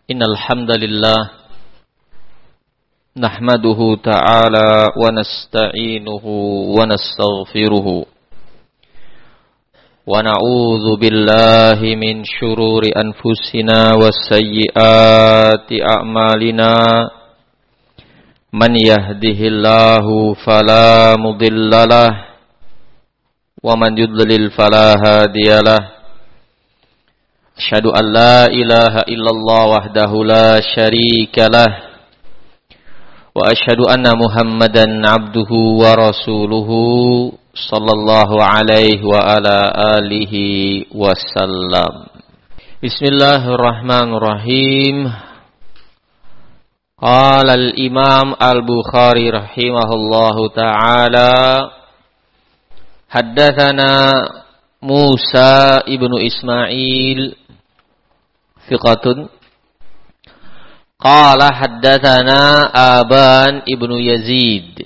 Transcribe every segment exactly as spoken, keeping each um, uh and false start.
Innal hamdalillah nahmaduhu ta'ala wa nasta'inuhu wa nastaghfiruhu wa na'udzu billahi min shururi anfusina wa sayyiati a'malina man yahdihillahu fala mudhillalah wa man yudlil fala hadiyalah. Asyhadu an la ilaha illallah wahdahu la syarika lah wa asyhadu anna Muhammadan abduhu wa rasuluhu sallallahu alaihi wa ala alihi wasallam. Bismillahirrahmanirrahim. Qala al-Imam Al-Bukhari rahimahullahu ta'ala, haddatsana Musa ibnu Ismail thiqatun qala haddatsana Aban ibnu Yazid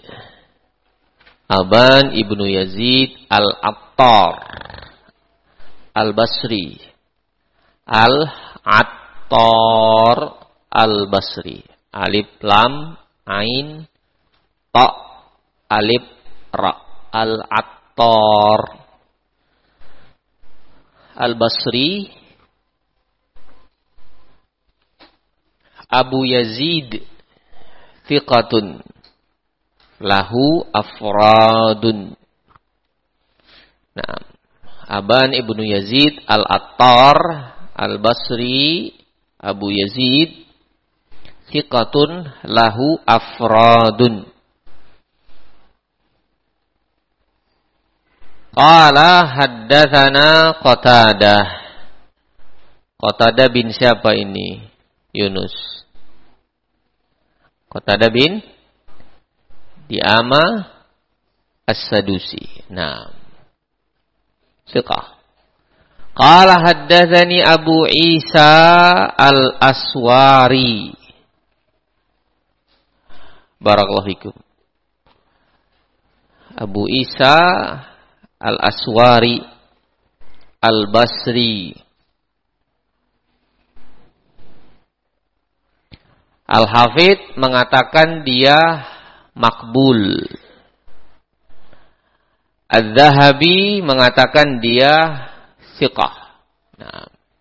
Aban ibnu Yazid Al-Attar Al-Basri Al-Attar Al-Basri, alif lam ain ta alif ra, Al-Attar Al-Basri Abu Yazid thiqatun lahu afradun. Nah, Aban ibnu Yazid Al-Attar Al-Basri Abu Yazid thiqatun lahu afradun. Qala haddatsana Qatadah. Qatadah bin siapa ini? Yunus. Qatadah bin Di'ama As-Sadusi. Nah, siqah. Qala haddatsani Abu Isa Al-Aswari. Barakallahu fikum. Abu Isa Al-Aswari Al-Basri. Al-Hafidh mengatakan dia makbul. Al-Zahabi mengatakan dia thiqah. Nah,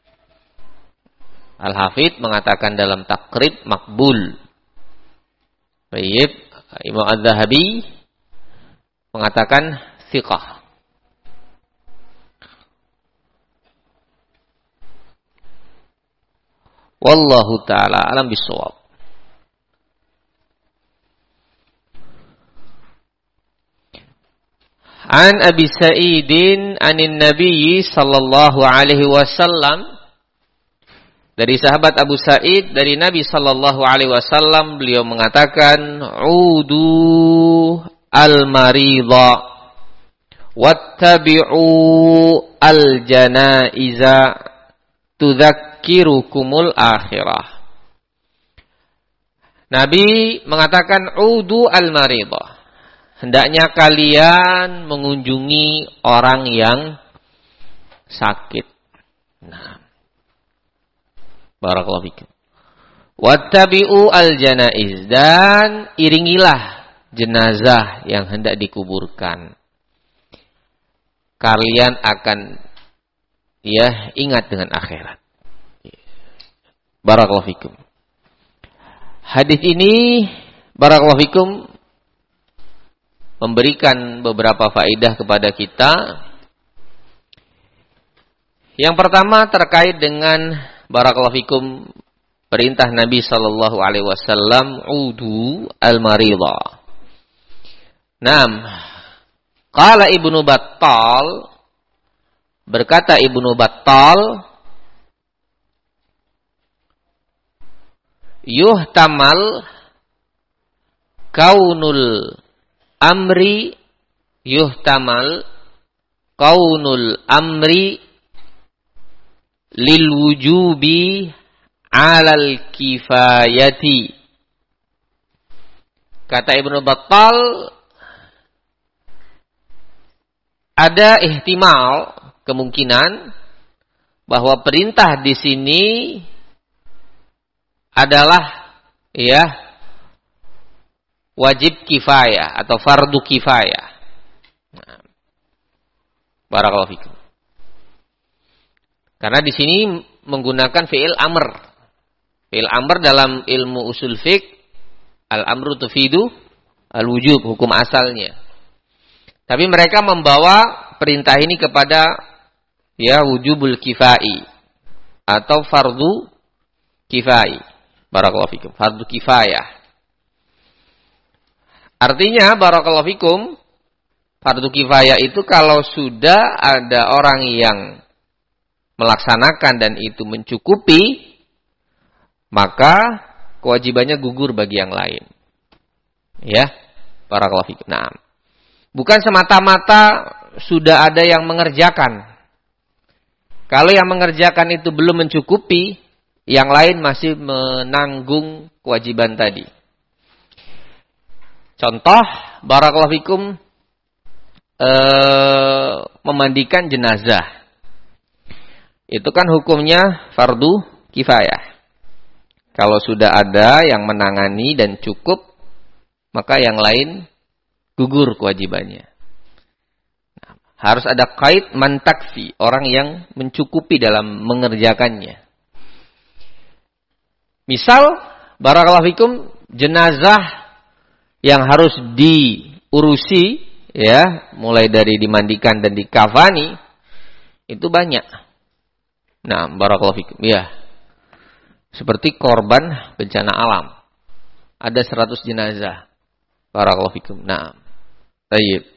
Al-Hafidh mengatakan dalam Taqrib makbul. Baik, Imam Al-Zahabi mengatakan thiqah. Wallahu ta'ala alam bisawab. An Abi Sa'idin anin Nabi sallallahu alaihi wasallam, dari sahabat Abu Sa'id dari Nabi sallallahu alaihi wasallam, beliau mengatakan, udu al-marida wattabi'u al-janaiza tudzakkirukumul akhirah. Nabi mengatakan udu al-marida, hendaknya kalian mengunjungi orang yang sakit. Nah, barakallahu fikum. Wattabi'u al-janaiz, dan iringilah jenazah yang hendak dikuburkan. Kalian akan ya ingat dengan akhirat. Barakallahu fikum. Hadis ini barakallahu fikum memberikan beberapa faedah kepada kita. Yang pertama terkait dengan barakallahu fikum perintah Nabi sallallahu alaihi wasallam udu al-marida. Naam. Qala Ibnu Battal, berkata Ibnu Battal, yuhtamal kaunul amri yuhtamal kaunul amri lil wujubi alal kifayati. Kata Ibnu Battal, ada ihtimal, kemungkinan bahwa perintah di sini adalah ya wajib kifayah atau fardu kifayah. Nah, barakallahu fikum. Karena di sini menggunakan fi'il amr. Fi'il amr dalam ilmu usul fiqh, al-amru tufidu al-wujub, hukum asalnya. Tapi mereka membawa perintah ini kepada ya wujubul kifai atau fardu kifai. Barakallahu fikum, fardu kifayah. Artinya barakallahu fikum, fardu kifayah itu kalau sudah ada orang yang melaksanakan dan itu mencukupi, maka kewajibannya gugur bagi yang lain. Ya, barakallahu fikum. Nah, bukan semata-mata sudah ada yang mengerjakan. Kalau yang mengerjakan itu belum mencukupi, yang lain masih menanggung kewajiban tadi. Contoh, barakallahu fikum, ee, memandikan jenazah. Itu kan hukumnya fardu kifayah. Kalau sudah ada yang menangani dan cukup, maka yang lain gugur kewajibannya. Nah, harus ada kait man takfi, orang yang mencukupi dalam mengerjakannya. Misal, barakallahu fikum, jenazah yang harus diurusi, ya, mulai dari dimandikan dan dikafani, itu banyak. Nah, barakallahu fikum, ya. Seperti korban bencana alam. Ada seratus jenazah. Barakallahu fikum. Nah, baik.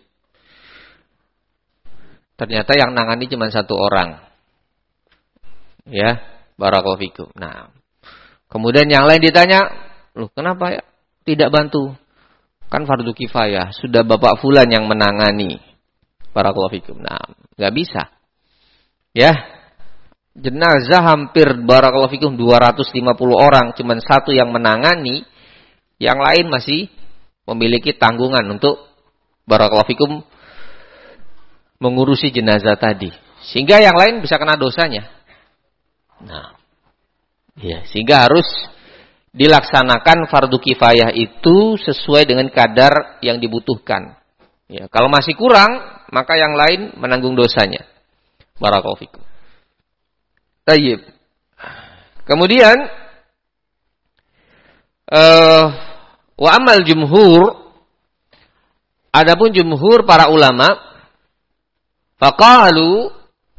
Ternyata yang nangani cuma satu orang. Ya, barakallahu fikum. Nah, kemudian yang lain ditanya, "Loh, kenapa ya tidak bantu? Kan fardu kifayah, sudah Bapak fulan yang menangani." Barakallahu fikum. Nah, enggak bisa. Ya. Jenazah hampir barakallahu fikum dua ratus lima puluh orang, cuma satu yang menangani, yang lain masih memiliki tanggungan untuk barakallahu fikum mengurusi jenazah tadi. Sehingga yang lain bisa kena dosanya. Nah, ya, sehingga harus dilaksanakan fardu kifayah itu sesuai dengan kadar yang dibutuhkan. Ya, kalau masih kurang, maka yang lain menanggung dosanya. Barakallahu fikum. Tayyib. Kemudian uh, wa amal jumhur, adapun jumhur para ulama, faqalu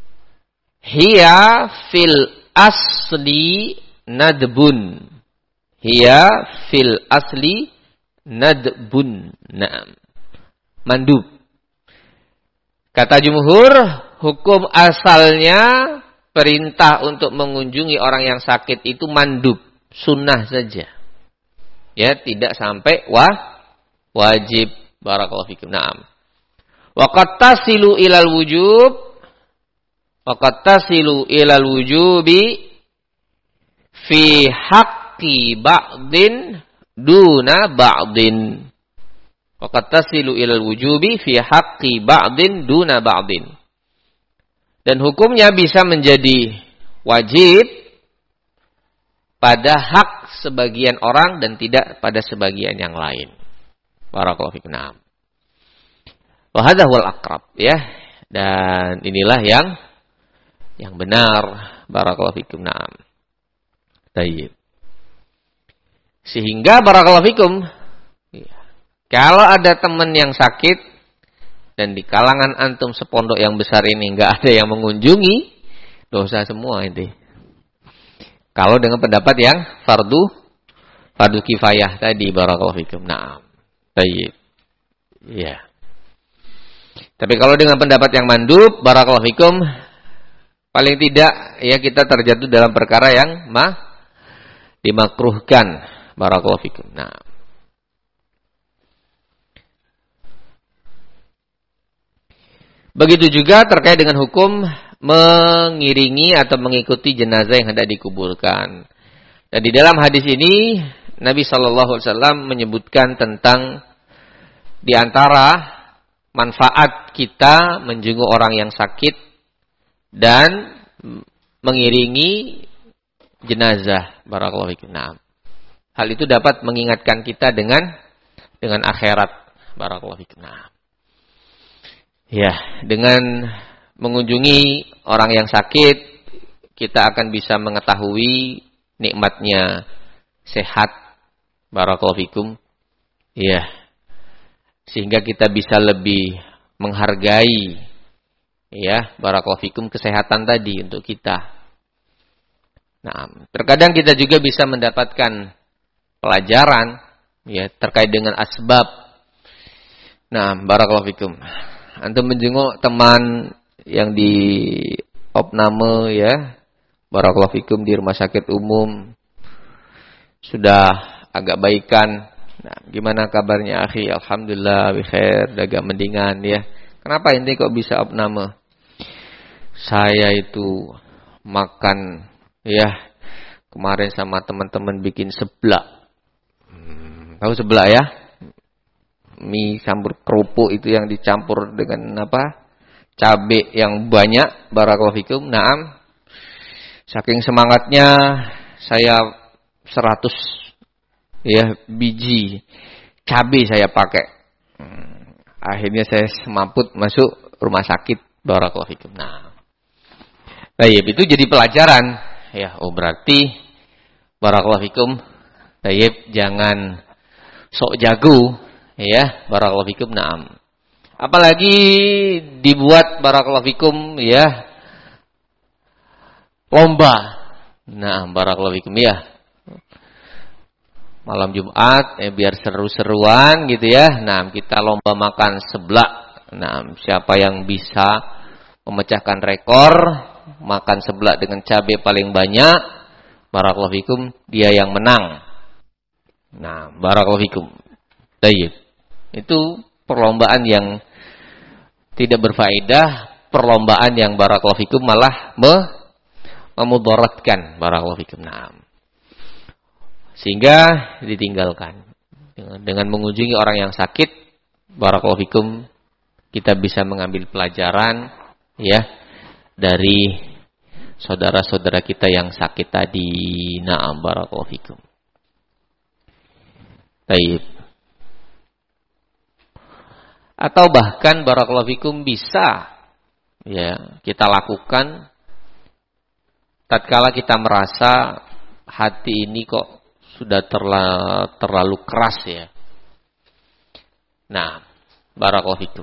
hiya fil asli nadbun. Hiya fil asli nadbun. Naam. Mandub. Kata jumhur, hukum asalnya perintah untuk mengunjungi orang yang sakit itu mandub, sunnah saja. Ya, tidak sampai wah wajib. Barakallahu fikum. Naam. Wa qad tasilu ilal wujub, wa qad tasilu ilal wujubi fi haqqi ba'din duna ba'din. Wa qad tasilu ilal wujubi fi haqqi ba'din duna ba'din. Dan hukumnya bisa menjadi wajib pada hak sebagian orang dan tidak pada sebagian yang lain. Barakallahu fikum. Naam. Wa hadza huwal aqrab, ya. Dan inilah yang yang benar. Barakallahu fikum. Naam. Baik. Sehingga barakallahu fikum, ya, kalau ada teman yang sakit dan di kalangan antum sepondok yang besar ini enggak ada yang mengunjungi, dosa semua ini. Kalau dengan pendapat yang fardu fardu kifayah tadi, barakallahu fikum. Naam. Baik. Ya. Tapi kalau dengan pendapat yang mandub, barakallahu fikum, paling tidak ya kita terjatuh dalam perkara yang mah dimakruhkan, barakallahu fikum. Nah, begitu juga terkait dengan hukum mengiringi atau mengikuti jenazah yang hendak dikuburkan. Dan di dalam hadis ini Nabi shallallahu alaihi wasallam menyebutkan tentang di antara manfaat kita menjenguk orang yang sakit dan mengiringi jenazah. Barakallahu fikum. Nah, Hal itu dapat mengingatkan kita dengan dengan akhirat. Barakallahu fikum. Nah, ya, dengan mengunjungi orang yang sakit, kita akan bisa mengetahui nikmatnya sehat. Barakallahu fikum. Ya, sehingga kita bisa lebih menghargai, ya, barakallahu fikum, kesehatan tadi untuk kita. Nah, terkadang kita juga bisa mendapatkan pelajaran, ya, terkait dengan asbab. Nah, barakallahu fikum. Antum menjenguk teman yang di opname, ya, barakallahu fikum, di rumah sakit umum, sudah agak baikan. Nah, gimana kabarnya akhi? Alhamdulillah bikhair, agak mendingan, ya. Kenapa ini kok bisa opname? Saya itu makan, ya, kemarin sama teman-teman bikin seblak. Hmm, tahu seblak, ya? Mie campur kerupuk itu yang dicampur dengan apa? Cabai yang banyak. Barakallahu fikum. Naam. Saking semangatnya saya seratus, ya, biji cabai saya pakai. Hmm, akhirnya saya semaput masuk rumah sakit. Barakallahu fikum. Nah, baik, itu jadi pelajaran, ya. Oh, berarti barakallahu fikum, baik, jangan sok jago, ya, barakallahu fikum. Naam. Apalagi dibuat barakallahu fikum, ya, lomba. Nah, barakallahu fikum, ya. Malam Jumat, eh, biar seru-seruan gitu, ya. Nah, kita lomba makan seblak. Nah, siapa yang bisa memecahkan rekor makan seblak dengan cabai paling banyak, barakallahu fikum, dia yang menang. Nah, barakallahu fikum. Baik. Itu perlombaan yang tidak berfaedah, perlombaan yang barakallahu fikum malah me memudaratkan, barakallahu fikum. Nah, sehingga ditinggalkan. Dengan, dengan mengunjungi orang yang sakit, barakallahu fikum, kita bisa mengambil pelajaran, ya, dari saudara-saudara kita yang sakit tadi. Na'am, barakallahu fikum. Baik. Atau bahkan barakallahu fikum bisa, ya, kita lakukan tatkala kita merasa hati ini kok sudah terlalu, terlalu keras, ya. Nah, barakallahu fikum.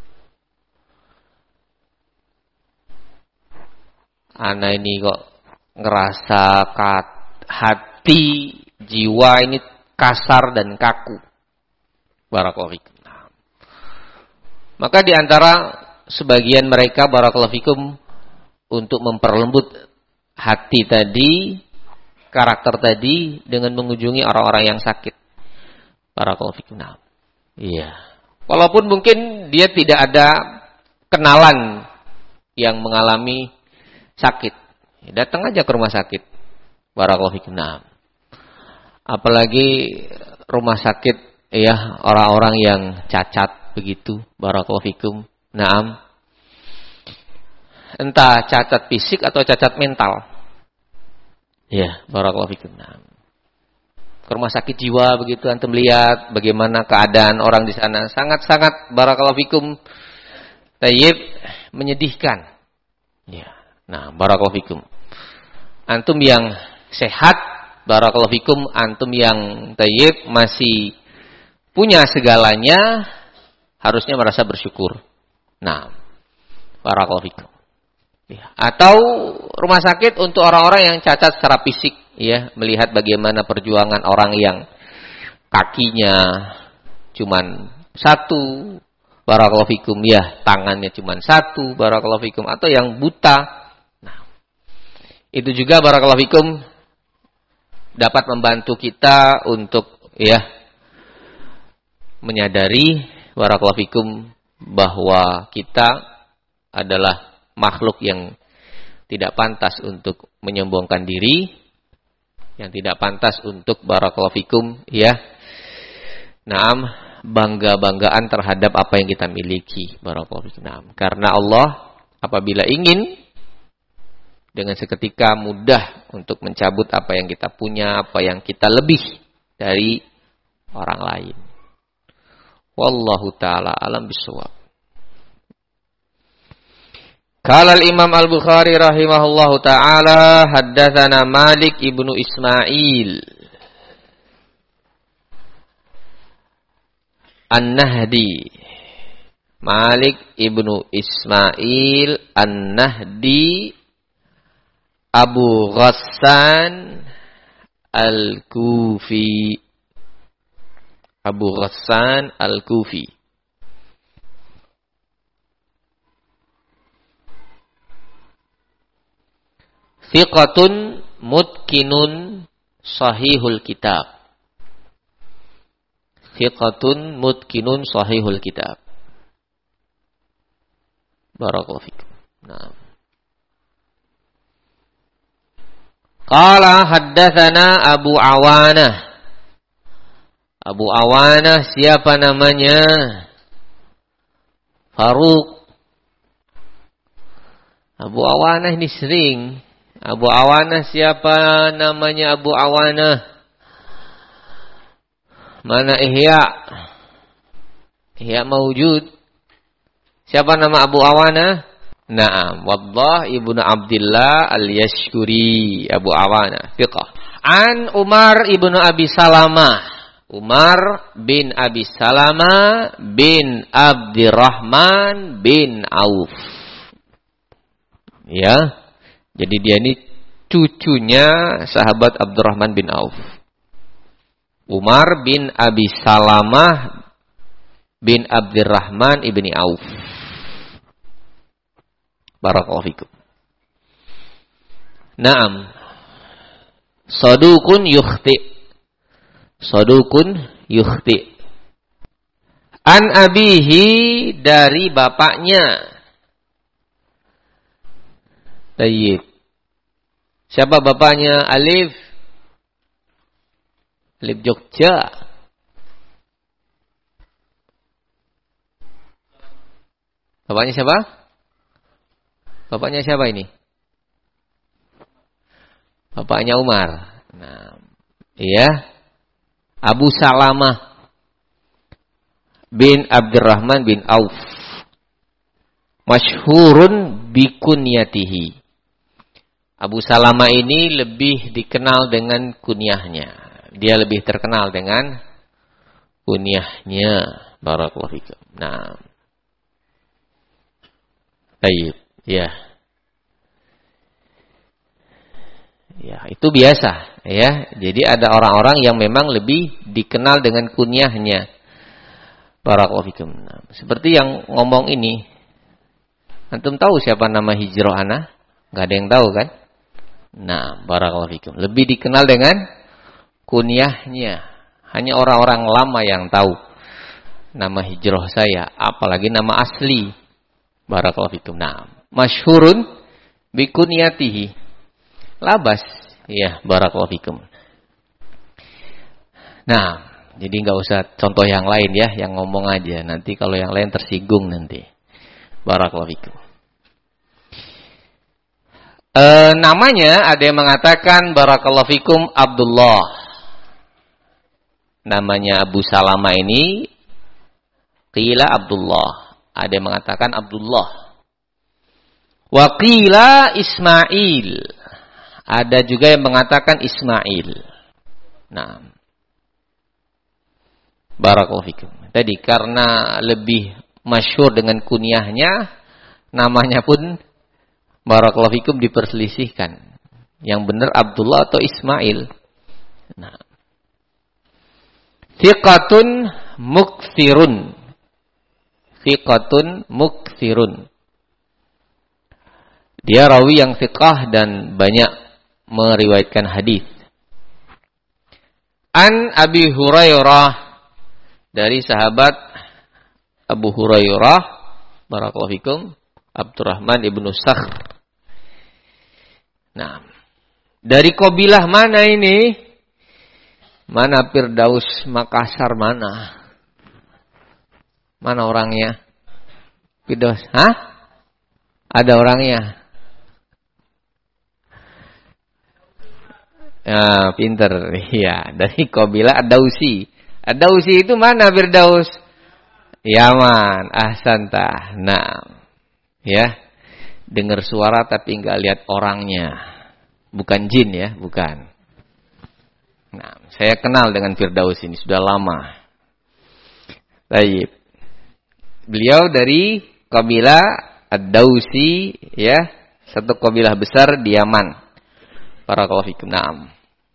Ana ini kok ngerasa kat, hati, jiwa ini kasar dan kaku. Barakallahu fikum. Maka di antara sebagian mereka, barakallahu fikum, untuk memperlembut hati tadi, karakter tadi, dengan mengunjungi orang-orang yang sakit. Barakallahu fikum. Nah, iya. Walaupun mungkin dia tidak ada kenalan yang mengalami sakit, datang aja ke rumah sakit. Barakallahu fikum. Nah, apalagi rumah sakit, ya, orang-orang yang cacat begitu. Barakallahu fikum. Naam. Entah cacat fisik atau cacat mental. Ya, barakallahu fikum. Naam. Ke rumah sakit jiwa begitu, antum lihat bagaimana keadaan orang di sana, sangat-sangat barakallahu fikum tayyib, menyedihkan. Ya. Nah, barakallahu fikum. Antum yang sehat, barakallahu fikum, antum yang tayyib, masih punya segalanya, harusnya merasa bersyukur. Nah, barakallahu fikum. Ya. Atau rumah sakit untuk orang-orang yang cacat secara fisik, ya, melihat bagaimana perjuangan orang yang kakinya cuman satu, barakallahu fikum, ya, tangannya cuman satu, barakallahu fikum, atau yang buta. Nah, itu juga barakallahu fikum dapat membantu kita untuk, ya, menyadari, barakallahu fikum, bahwa kita adalah makhluk yang tidak pantas untuk menyombongkan diri, yang tidak pantas untuk barakallahu fikum, ya, naam, bangga-banggaan terhadap apa yang kita miliki. Barakallahu fikum. Naam. Karena Allah apabila ingin, dengan seketika mudah untuk mencabut apa yang kita punya, apa yang kita lebih dari orang lain. Wallahu ta'ala alam bisawab. Qala al-Imam Al-Bukhari rahimahullahu ta'ala haddatsana Malik ibnu Ismail An-Nahdi. Malik ibnu Ismail An-Nahdi Abu Ghassan Al-Kufi. Abu Ghassan Al-Kufi. Thiqatun mutkinun sahihul kitab. Thiqatun mutkinun sahihul kitab. Barakallahu fikum. Naam. Qala haddatsana Abu Awanah. Abu Awanah siapa namanya? Faruq. Abu Awanah ini sering. Abu Awanah siapa namanya Abu Awanah? Mana Ihya? Ihya mawjud. Siapa nama Abu Awanah? Naam, Waddah ibnu Abdillah al-Yashkuri. Abu Awanah, fiqh. An Umar ibnu Abi Salamah. Umar bin Abi Salamah bin Abdurrahman bin Auf. Ya. Jadi dia ini cucunya sahabat Abdurrahman bin Auf. Umar bin Abi Salamah bin Abdurrahman ibni Auf. Barakallahu fikum. Naam. Sadukun yukhti. Sadukun yukhti. An abihi dari bapaknya. Tayyib. Siapa bapaknya? Alif. Alif Jogja. Bapaknya siapa? Bapaknya siapa ini? Bapaknya Umar. Nah, iya. Abu Salamah bin Abdurrahman bin Auf. Masyhurun bikunyatihi. Abu Salamah ini lebih dikenal dengan kunyahnya. Dia lebih terkenal dengan kunyahnya. Barakallahu fikum. Nah. Baik, ya. Ya, itu biasa, ya. Jadi ada orang-orang yang memang lebih dikenal dengan kunyahnya. Barakallahu fikum. Nah, seperti yang ngomong ini. Antum tahu siapa nama hijrah ana? Enggak ada yang tahu kan? Nah, barakallahu fikum. Lebih dikenal dengan kunyahnya. Hanya orang-orang lama yang tahu nama hijrah saya, apalagi nama asli. Barakallahu fikum. Nah, masyhurun bikunyatihi. Labas, ya, barakallahu fikum. Nah, jadi enggak usah contoh yang lain ya, yang ngomong aja. Nanti kalau yang lain tersinggung nanti. Barakallahu fikum. E, namanya ada yang mengatakan barakallahu fikum Abdullah. Namanya Abu Salamah ini qila Abdullah. Ada yang mengatakan Abdullah. Wa qila Ismail. Ada juga yang mengatakan Ismail. Nah, barakallahu fikum. Tadi karena lebih masyhur dengan kunyahnya, namanya pun barakallahu fikum diperselisihkan. Yang benar Abdullah atau Ismail. Nah. Thiqatun mukthirun. Thiqatun mukthirun. Dia rawi yang thiqah dan banyak meriwayatkan hadis. An Abi Hurairah, dari sahabat Abu Hurairah, barakallahu fikum, Abdurrahman ibnu Sakhr. Nah, dari kabilah mana ini? Mana Firdaus Makassar mana? Mana orangnya? Firdaus, hah? Ada orangnya? Nah, pinter. Iya, dari kabilah Ad-Dausi. Ad-Dausi itu mana Firdaus? Yaman. Ahsanta. Nah, ya. Dengar suara tapi enggak lihat orangnya. Bukan jin ya, bukan. Nah, saya kenal dengan Firdaus ini sudah lama. Baik. Beliau dari kabilah Ad-Dausi, ya, satu kabilah besar di Yaman. Barakallahu fikum. Naam.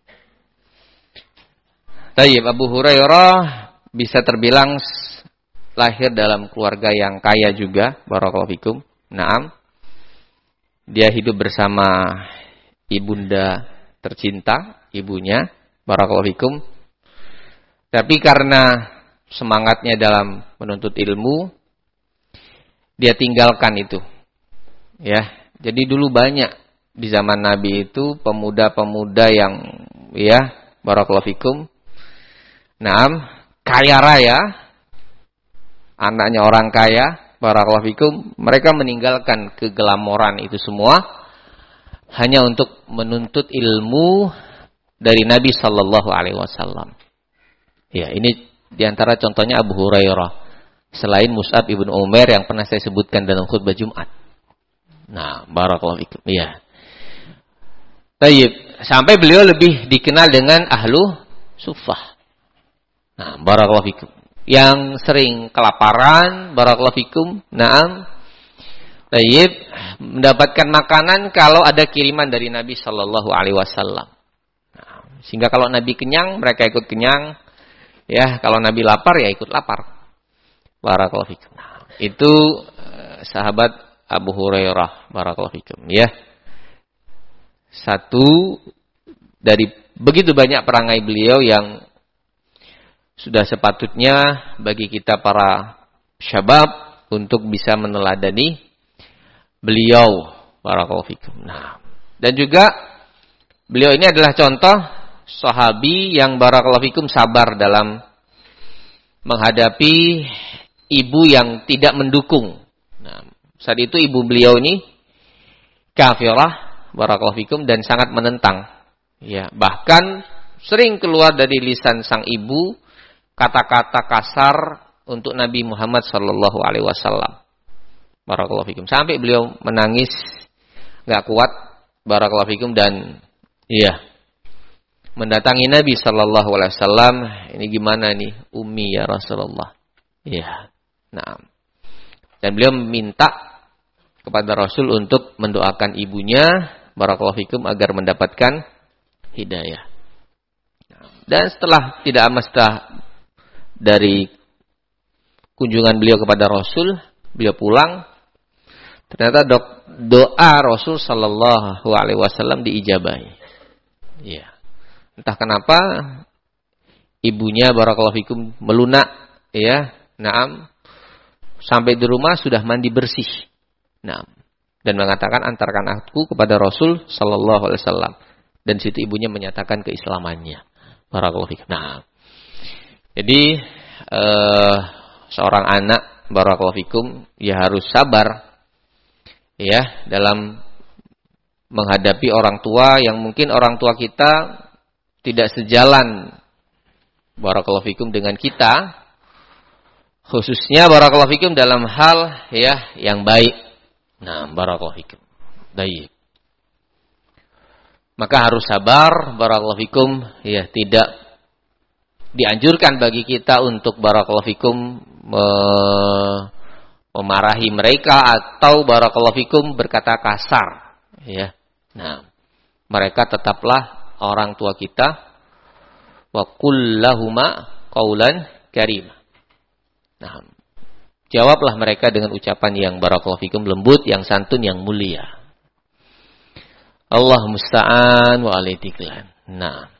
Baik, Abu Hurairah bisa terbilang lahir dalam keluarga yang kaya juga. Barakallahu fikum. Naam. Dia hidup bersama ibunda tercinta, ibunya. Barakallahu fikum. Tapi karena semangatnya dalam menuntut ilmu, dia tinggalkan itu. Ya, jadi dulu banyak di zaman Nabi itu pemuda-pemuda yang ya, barakallahu fikum. Naam, kaya raya, anaknya orang kaya, barakallahu fikum, mereka meninggalkan keglamoran itu semua hanya untuk menuntut ilmu dari Nabi sallallahu alaihi wasallam. Ya, ini diantara contohnya Abu Hurairah. Selain Mus'ab ibn Umair yang pernah saya sebutkan dalam khutbah Jumat. Nah, barakallahu fikum. Iya. Tayyib, sampai beliau lebih dikenal dengan ahlu suffah. Nah, barakallahu fikum. Yang sering kelaparan, barakallahu fikum. Naam. Tayyib, mendapatkan makanan kalau ada kiriman dari Nabi sallallahu alaihi wasallam. Nah, sehingga kalau Nabi kenyang, mereka ikut kenyang. Ya, kalau Nabi lapar ya ikut lapar. Barakallahu fikum. Nah, itu uh, sahabat Abu Hurairah, barakallahu fikum, ya. Satu dari begitu banyak perangai beliau yang sudah sepatutnya bagi kita para syabab untuk bisa meneladani beliau, barakallahu fikum. Nah, dan juga beliau ini adalah contoh sahabi yang barakallahu fikum sabar dalam menghadapi ibu yang tidak mendukung. Nah, saat itu ibu beliau ini kafirah, barakallahu fikum, dan sangat menentang. Ya, bahkan sering keluar dari lisan sang ibu kata-kata kasar untuk Nabi Muhammad sallallahu alaihi wasallam. Barakallahu fikum. Sampai beliau menangis enggak kuat, barakallahu fikum, dan iya, mendatangi Nabi sallallahu alaihi wasallam, ini gimana nih Ummi ya Rasulullah. Iya. Nah. Dan beliau minta kepada Rasul untuk mendoakan ibunya, barakallahu fikum, agar mendapatkan hidayah. Dan setelah tidak lama setelah dari kunjungan beliau kepada Rasul, beliau pulang, ternyata doa Rasul sallallahu alaihi wasallam diijabahi. Iya. Entah kenapa ibunya barakallahu fikum melunak, ya. Naam. Sampai di rumah sudah mandi bersih. Naam. Dan mengatakan, antarkan aku kepada Rasul sallallahu alaihi wasallam. Dan situ ibunya menyatakan keislamannya. Barakallahu fikum. Nah. Jadi eh, seorang anak barakallahu fikum ya harus sabar ya dalam menghadapi orang tua yang mungkin orang tua kita tidak sejalan barakallahu fikum dengan kita, khususnya barakallahu fikum dalam hal ya yang baik. Nah, barakallahu fikum. Baik. Maka harus sabar, barakallahu fikum, ya tidak dianjurkan bagi kita untuk barakallahu fikum me- memarahi mereka atau barakallahu fikum berkata kasar, ya. Nah, mereka tetaplah orang tua kita, wa qul lahuma qaulan karim. Nah, jawablah mereka dengan ucapan yang barakallahu fikum lembut, yang santun, yang mulia. Allah musta'an wa alaitiklan. Nah,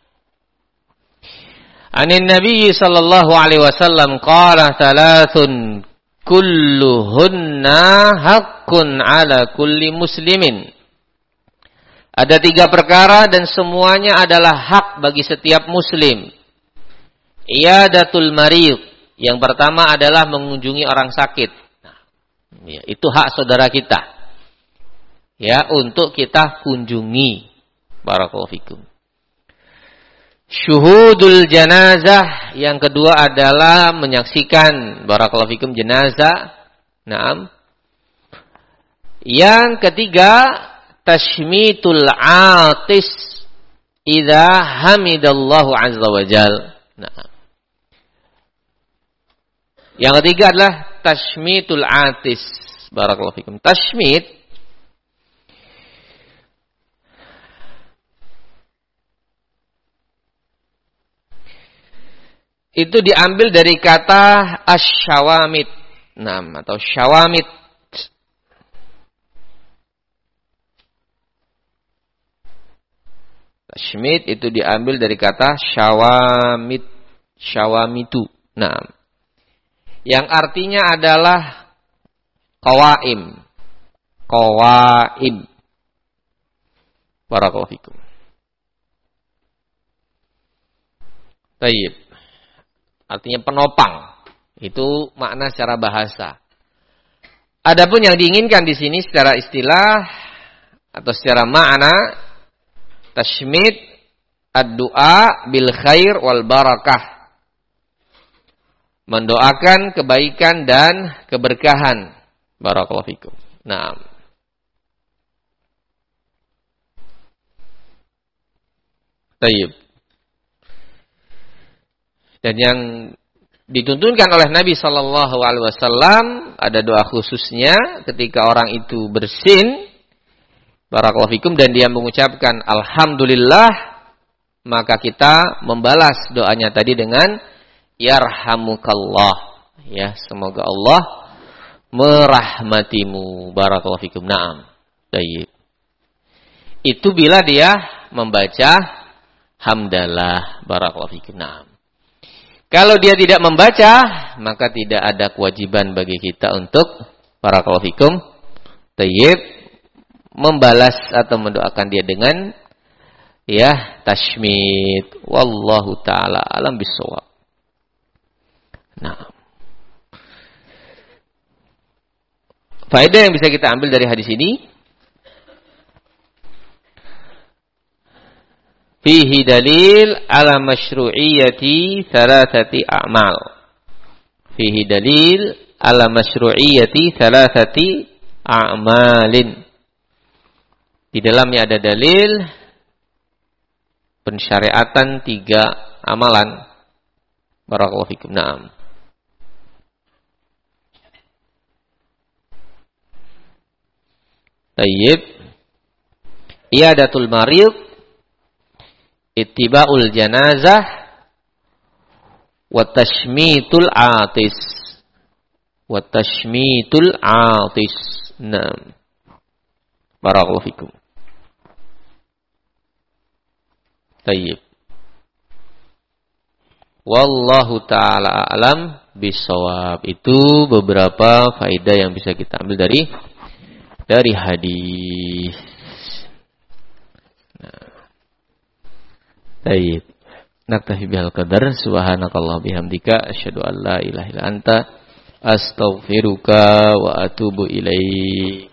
Anin Nabi sallallahu alaihi wasallam qala thalathun kulluhunna haqqun ala kulli muslimin. Ada tiga perkara dan semuanya adalah hak bagi setiap muslim. Iyadatul marid. Yang pertama adalah mengunjungi orang sakit. Nah, ya, itu hak saudara kita. Ya, untuk kita kunjungi. Barakallahu fikum. syuhudul janazah, yang kedua adalah menyaksikan barakallahu fikum jenazah. Naam. Yang ketiga, tashmitul atis idza hamidallahu azza wajal. Naam. Yang ketiga adalah tashmitul atis. Barakallahu fikum. Tashmit itu diambil dari kata asyawamit, nah, atau syawamit. Tashmit itu diambil dari kata syawamit, syawamitu. Nah, yang artinya adalah qawaim, qawaim. Barakallahu fikum. Tayyib. Artinya penopang. Itu makna secara bahasa. Adapun yang diinginkan di sini secara istilah atau secara makna, tashmid ad-du'a bil khair wal barakah. Mendoakan kebaikan dan keberkahan. Barakallahu fikum. Nah. Tayyib. Dan yang dituntunkan oleh Nabi Shallallahu Alaihi Wasallam ada doa khususnya ketika orang itu bersin, barakallahu fikum, dan dia mengucapkan alhamdulillah, maka kita membalas doanya tadi dengan yarhamukallah, ya, semoga Allah merahmatimu. Barakallahu fikum. Naam. Baik. Itu bila dia membaca hamdalah. Barakallahu fikum. Naam. Kalau dia tidak membaca, maka tidak ada kewajiban bagi kita untuk barakallahu fikum tayyib membalas atau mendoakan dia dengan ya tashmid. Wallahu taala alam bissawab. Nah, faedah yang bisa kita ambil dari hadis ini, fihi dalil ala masyru'iyyati thalathati a'mal. Fihi dalil ala masyru'iyyati thalathati a'malin. Di dalamnya ada dalil pensyariatan tiga amalan. Barakallahu fikum. Naam. Tayyib. Iyadatul marid, ittiba'ul janazah, wa tashmitul atis. Wa tashmitul atis. Naam. Barakallahu fikum. Tayyib. Wallahu ta'ala a'lam bisawab. Itu beberapa faedah yang bisa kita ambil dari dari hadis. Baik. Naktafi bihal qadar. Subhanakallah bihamdika asyhadu an la ilaha illa anta astaghfiruka wa atubu ilaik.